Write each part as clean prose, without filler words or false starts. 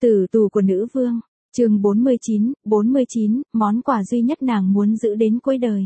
Tử tù của nữ vương, chương 49, món quà duy nhất nàng muốn giữ đến cuối đời.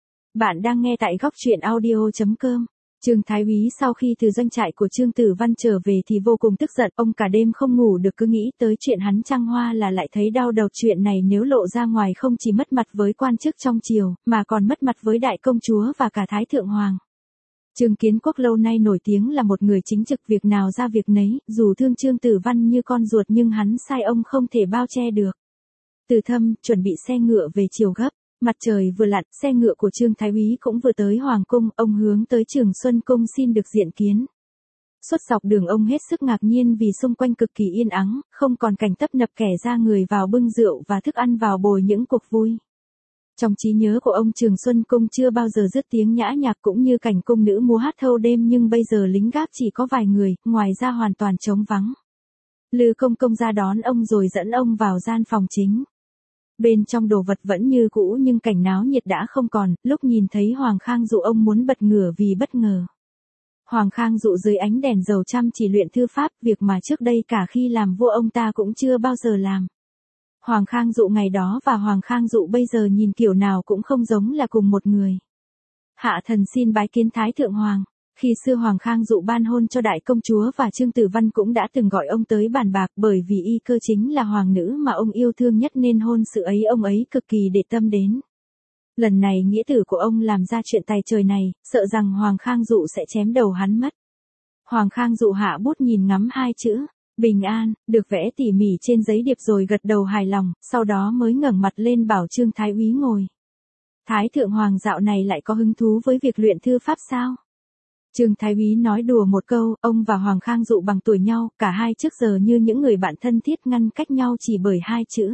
Bạn đang nghe tại góc truyện audio.com. Trương Thái Úy sau khi từ doanh trại của Trương Tử Văn trở về thì vô cùng tức giận, ông cả đêm không ngủ được cứ nghĩ tới chuyện hắn trăng hoa là lại thấy đau đầu. Chuyện này nếu lộ ra ngoài không chỉ mất mặt với quan chức trong triều, mà còn mất mặt với đại công chúa và cả Thái Thượng Hoàng. Trương Kiến Quốc lâu nay nổi tiếng là một người chính trực, việc nào ra việc nấy, dù thương Trương Tử Văn như con ruột nhưng hắn sai ông không thể bao che được. Từ Thâm chuẩn bị xe ngựa về chiều gấp, mặt trời vừa lặn, xe ngựa của Trương Thái Úy cũng vừa tới Hoàng cung, ông hướng tới Trường Xuân cung xin được diện kiến. Suốt dọc đường ông hết sức ngạc nhiên vì xung quanh cực kỳ yên ắng, không còn cảnh tấp nập kẻ ra người vào bưng rượu và thức ăn vào bồi những cuộc vui. Trong trí nhớ của ông, Trường Xuân cung chưa bao giờ dứt tiếng nhã nhạc cũng như cảnh cung nữ múa hát thâu đêm, nhưng bây giờ lính gác chỉ có vài người, ngoài ra hoàn toàn trống vắng. Lư Công Công ra đón ông rồi dẫn ông vào gian phòng chính. Bên trong đồ vật vẫn như cũ nhưng cảnh náo nhiệt đã không còn, lúc nhìn thấy Hoàng Khang Dụ ông muốn bật ngửa vì bất ngờ. Hoàng Khang Dụ dưới ánh đèn dầu chăm chỉ luyện thư pháp, việc mà trước đây cả khi làm vua ông ta cũng chưa bao giờ làm. Hoàng Khang Dụ ngày đó và Hoàng Khang Dụ bây giờ nhìn kiểu nào cũng không giống là cùng một người. Hạ thần xin bái kiến Thái Thượng Hoàng. Khi xưa Hoàng Khang Dụ ban hôn cho đại công chúa và Trương Tử Văn cũng đã từng gọi ông tới bàn bạc, bởi vì y cơ chính là hoàng nữ mà ông yêu thương nhất nên hôn sự ấy ông ấy cực kỳ để tâm đến. Lần này nghĩa tử của ông làm ra chuyện tày trời này, sợ rằng Hoàng Khang Dụ sẽ chém đầu hắn mất. Hoàng Khang Dụ hạ bút nhìn ngắm hai chữ bình an, được vẽ tỉ mỉ trên giấy điệp rồi gật đầu hài lòng, sau đó mới ngẩng mặt lên bảo Trương Thái Úy ngồi. Thái Thượng Hoàng dạo này lại có hứng thú với việc luyện thư pháp sao? Trương Thái Úy nói đùa một câu, ông và Hoàng Khang Dụ bằng tuổi nhau, cả hai trước giờ như những người bạn thân thiết, ngăn cách nhau chỉ bởi hai chữ.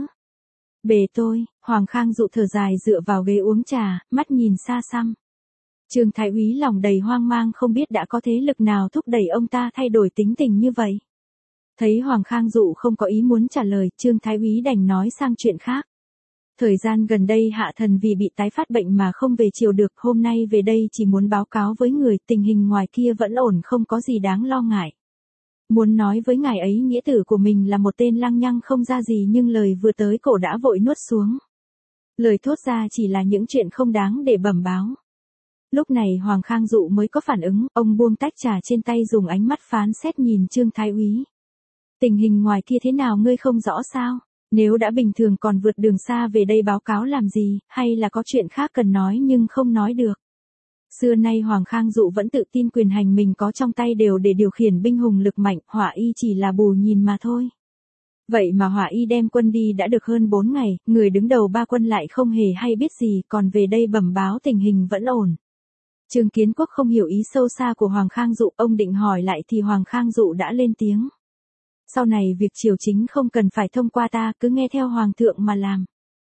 Bề tôi. Hoàng Khang Dụ thở dài dựa vào ghế uống trà, mắt nhìn xa xăm. Trương Thái Úy lòng đầy hoang mang, không biết đã có thế lực nào thúc đẩy ông ta thay đổi tính tình như vậy. Thấy Hoàng Khang Dụ không có ý muốn trả lời, Trương Thái Úy đành nói sang chuyện khác. Thời gian gần đây hạ thần vì bị tái phát bệnh mà không về chiều được, hôm nay về đây chỉ muốn báo cáo với người, tình hình ngoài kia vẫn ổn, không có gì đáng lo ngại. Muốn nói với ngài ấy nghĩa tử của mình là một tên lăng nhăng không ra gì, nhưng lời vừa tới cổ đã vội nuốt xuống. Lời thốt ra chỉ là những chuyện không đáng để bẩm báo. Lúc này Hoàng Khang Dụ mới có phản ứng, ông buông tách trà trên tay dùng ánh mắt phán xét nhìn Trương Thái Úy. Tình hình ngoài kia thế nào ngươi không rõ sao? Nếu đã bình thường còn vượt đường xa về đây báo cáo làm gì, hay là có chuyện khác cần nói nhưng không nói được? Xưa nay Hoàng Khang Dụ vẫn tự tin quyền hành mình có trong tay đều để điều khiển binh hùng lực mạnh, Hỏa Y chỉ là bù nhìn mà thôi. Vậy mà Hỏa Y đem quân đi đã được hơn 4 ngày, người đứng đầu ba quân lại không hề hay biết gì, còn về đây bẩm báo tình hình vẫn ổn. Trương Kiến Quốc không hiểu ý sâu xa của Hoàng Khang Dụ, ông định hỏi lại thì Hoàng Khang Dụ đã lên tiếng. Sau này việc triều chính không cần phải thông qua ta, cứ nghe theo Hoàng thượng mà làm.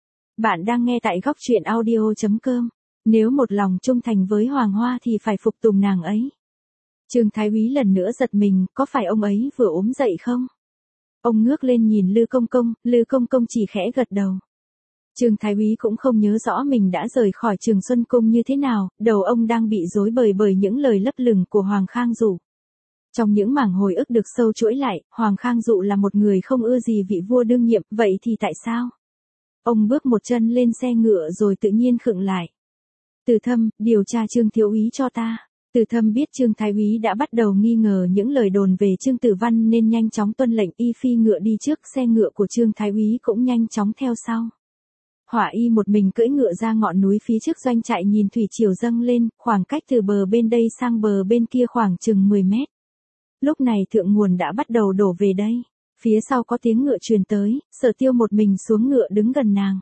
Bạn đang nghe tại góc truyện audio.com. Nếu một lòng trung thành với Hoàng Hoa thì phải phục tùng nàng ấy. Trương Thái Úy lần nữa giật mình, có phải ông ấy vừa ốm dậy không? Ông ngước lên nhìn Lư Công Công chỉ khẽ gật đầu. Trương Thái Úy cũng không nhớ rõ mình đã rời khỏi Trường Xuân cung như thế nào, đầu ông đang bị rối bời bởi những lời lấp lửng của Hoàng Khang Dụ. Trong những mảng hồi ức được sâu chuỗi lại, Hoàng Khang Dụ là một người không ưa gì vị vua đương nhiệm, vậy thì tại sao? Ông bước một chân lên xe ngựa rồi tự nhiên khựng lại. Từ Thâm, điều tra Trương thiếu úy cho ta. Từ Thâm biết Trương Thái Úy đã bắt đầu nghi ngờ những lời đồn về Trương Tử Văn nên nhanh chóng tuân lệnh, y phi ngựa đi trước, xe ngựa của Trương Thái Úy cũng nhanh chóng theo sau. Hỏa Y một mình cưỡi ngựa ra ngọn núi phía trước doanh trại, nhìn thủy triều dâng lên, khoảng cách từ bờ bên đây sang bờ bên kia khoảng chừng 10 mét. Lúc này thượng nguồn đã bắt đầu đổ về đây. Phía sau có tiếng ngựa truyền tới, Sở Tiêu một mình xuống ngựa đứng gần nàng.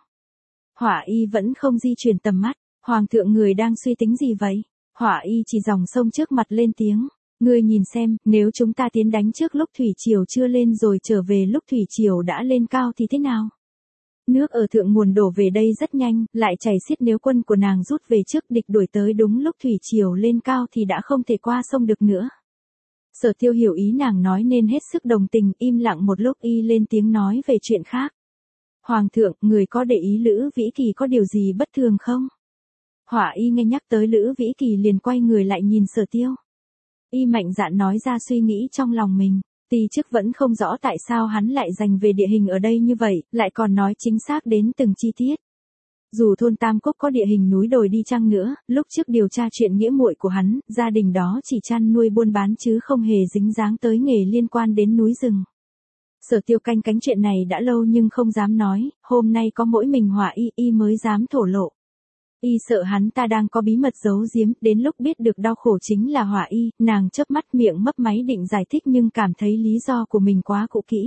Hỏa Y vẫn không di chuyển tầm mắt. Hoàng thượng người đang suy tính gì vậy? Hỏa Y chỉ dòng sông trước mặt lên tiếng. Ngươi nhìn xem, nếu chúng ta tiến đánh trước lúc thủy triều chưa lên rồi trở về lúc thủy triều đã lên cao thì thế nào? Nước ở thượng nguồn đổ về đây rất nhanh, lại chảy xiết, nếu quân của nàng rút về trước, địch đuổi tới đúng lúc thủy triều lên cao thì đã không thể qua sông được nữa. Sở Tiêu hiểu ý nàng nói nên hết sức đồng tình, im lặng một lúc y lên tiếng nói về chuyện khác. Hoàng thượng, người có để ý Lữ Vĩ Kỳ có điều gì bất thường không? Hỏa Y nghe nhắc tới Lữ Vĩ Kỳ liền quay người lại nhìn Sở Tiêu. Y mạnh dạn nói ra suy nghĩ trong lòng mình. Ti chức vẫn không rõ tại sao hắn lại dành về địa hình ở đây như vậy, lại còn nói chính xác đến từng chi tiết. Dù thôn Tam Cốc có địa hình núi đồi đi chăng nữa, lúc trước điều tra chuyện nghĩa muội của hắn, gia đình đó chỉ chăn nuôi buôn bán chứ không hề dính dáng tới nghề liên quan đến núi rừng. Sở Tiêu canh cánh chuyện này đã lâu nhưng không dám nói, hôm nay có mỗi mình Hỏa Y mới dám thổ lộ. Y sợ hắn ta đang có bí mật giấu giếm, đến lúc biết được đau khổ chính là Hỏa Y, nàng chớp mắt miệng mấp máy định giải thích nhưng cảm thấy lý do của mình quá cũ kỹ.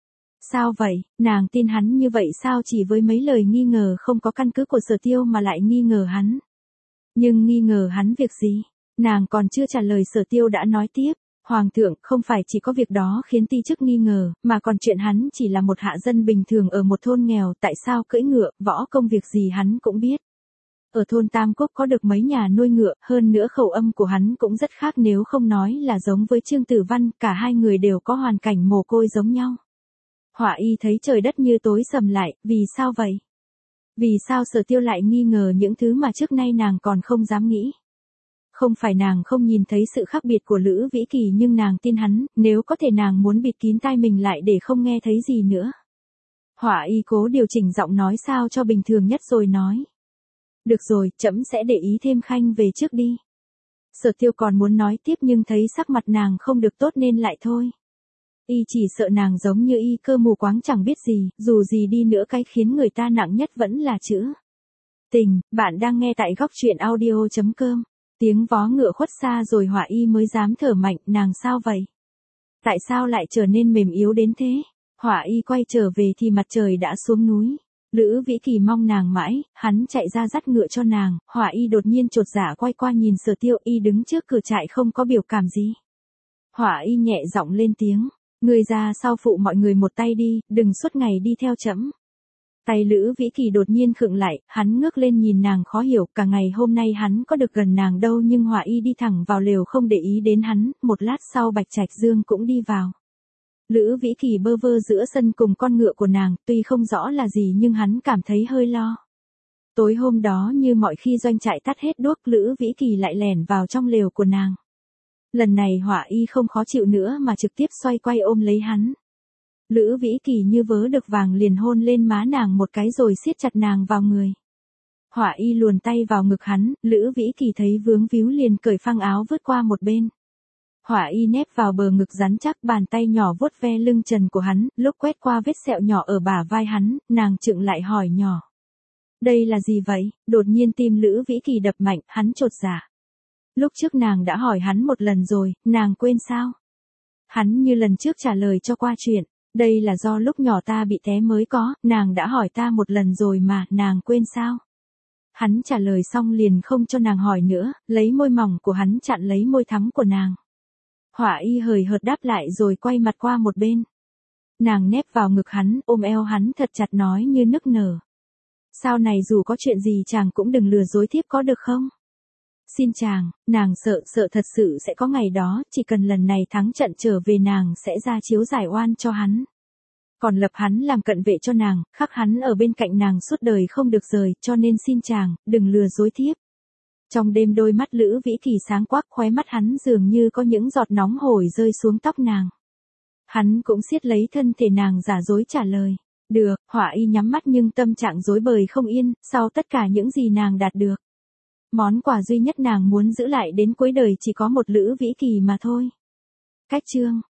Sao vậy, nàng tin hắn như vậy sao chỉ với mấy lời nghi ngờ không có căn cứ của Sở Tiêu mà lại nghi ngờ hắn. Nhưng nghi ngờ hắn việc gì? Nàng còn chưa trả lời Sở Tiêu đã nói tiếp. Hoàng thượng, không phải chỉ có việc đó khiến ti chức nghi ngờ, mà còn chuyện hắn chỉ là một hạ dân bình thường ở một thôn nghèo, tại sao cưỡi ngựa, võ công việc gì hắn cũng biết. Ở thôn Tam Cốc có được mấy nhà nuôi ngựa, hơn nữa khẩu âm của hắn cũng rất khác nếu không nói là giống với Trương Tử Văn, cả hai người đều có hoàn cảnh mồ côi giống nhau. Hỏa Y thấy trời đất như tối sầm lại, vì sao vậy? Vì sao Sở Tiêu lại nghi ngờ những thứ mà trước nay nàng còn không dám nghĩ? Không phải nàng không nhìn thấy sự khác biệt của Lữ Vĩ Kỳ nhưng nàng tin hắn, nếu có thể nàng muốn bịt kín tai mình lại để không nghe thấy gì nữa. Hỏa Y cố điều chỉnh giọng nói sao cho bình thường nhất rồi nói. Được rồi, trẫm sẽ để ý thêm Khanh về trước đi. Sở Tiêu còn muốn nói tiếp nhưng thấy sắc mặt nàng không được tốt nên lại thôi. Y chỉ sợ nàng giống như Y cơ mù quáng chẳng biết gì, dù gì đi nữa cái khiến người ta nặng nhất vẫn là chữ tình. Bạn đang nghe tại góc truyện audio.com. Tiếng vó ngựa khuất xa rồi Hỏa Y mới dám thở mạnh, nàng sao vậy? Tại sao lại trở nên mềm yếu đến thế? Hỏa Y quay trở về thì mặt trời đã xuống núi. Lữ Vĩ Kỳ mong nàng mãi, hắn chạy ra dắt ngựa cho nàng, Hỏa Y đột nhiên chột dạ quay qua nhìn Sở Tiêu, Y đứng trước cửa trại không có biểu cảm gì. Hỏa Y nhẹ giọng lên tiếng, người ra sau phụ mọi người một tay đi, đừng suốt ngày đi theo trẫm. Tay Lữ Vĩ Kỳ đột nhiên khựng lại, hắn ngước lên nhìn nàng khó hiểu, cả ngày hôm nay hắn có được gần nàng đâu nhưng Hỏa Y đi thẳng vào lều không để ý đến hắn, một lát sau Bạch Trạch Dương cũng đi vào. Lữ Vĩ Kỳ bơ vơ giữa sân cùng con ngựa của nàng, tuy không rõ là gì nhưng hắn cảm thấy hơi lo. Tối hôm đó như mọi khi doanh trại tắt hết đuốc, Lữ Vĩ Kỳ lại lẻn vào trong lều của nàng. Lần này Hỏa Y không khó chịu nữa mà trực tiếp xoay quay ôm lấy hắn. Lữ Vĩ Kỳ như vớ được vàng liền hôn lên má nàng một cái rồi siết chặt nàng vào người. Hỏa Y luồn tay vào ngực hắn, Lữ Vĩ Kỳ thấy vướng víu liền cởi phăng áo vứt qua một bên. Hỏa Y nép vào bờ ngực rắn chắc, bàn tay nhỏ vuốt ve lưng trần của hắn, lúc quét qua vết sẹo nhỏ ở bả vai hắn, nàng chựng lại hỏi nhỏ. Đây là gì vậy? Đột nhiên tim Lữ Vĩ Kỳ đập mạnh, hắn chột dạ. Lúc trước nàng đã hỏi hắn một lần rồi, nàng quên sao? Hắn như lần trước trả lời cho qua chuyện. Đây là do lúc nhỏ ta bị té mới có, nàng đã hỏi ta một lần rồi mà, nàng quên sao? Hắn trả lời xong liền không cho nàng hỏi nữa, lấy môi mỏng của hắn chặn lấy môi thắm của nàng. Hỏa Y hời hợt đáp lại rồi quay mặt qua một bên. Nàng nép vào ngực hắn, ôm eo hắn thật chặt nói như nức nở. Sau này dù có chuyện gì chàng cũng đừng lừa dối thiếp có được không? Xin chàng, nàng sợ thật sự sẽ có ngày đó, chỉ cần lần này thắng trận trở về nàng sẽ ra chiếu giải oan cho hắn. Còn lập hắn làm cận vệ cho nàng, khắc hắn ở bên cạnh nàng suốt đời không được rời, cho nên xin chàng, đừng lừa dối thiếp. Trong đêm đôi mắt Lữ Vĩ Kỳ sáng quắc, khóe mắt hắn dường như có những giọt nóng hổi rơi xuống tóc nàng. Hắn cũng siết lấy thân thể nàng giả dối trả lời. Được, Hỏa Y nhắm mắt nhưng tâm trạng rối bời không yên, sau tất cả những gì nàng đạt được. Món quà duy nhất nàng muốn giữ lại đến cuối đời chỉ có một Lữ Vĩ Kỳ mà thôi. Cách chương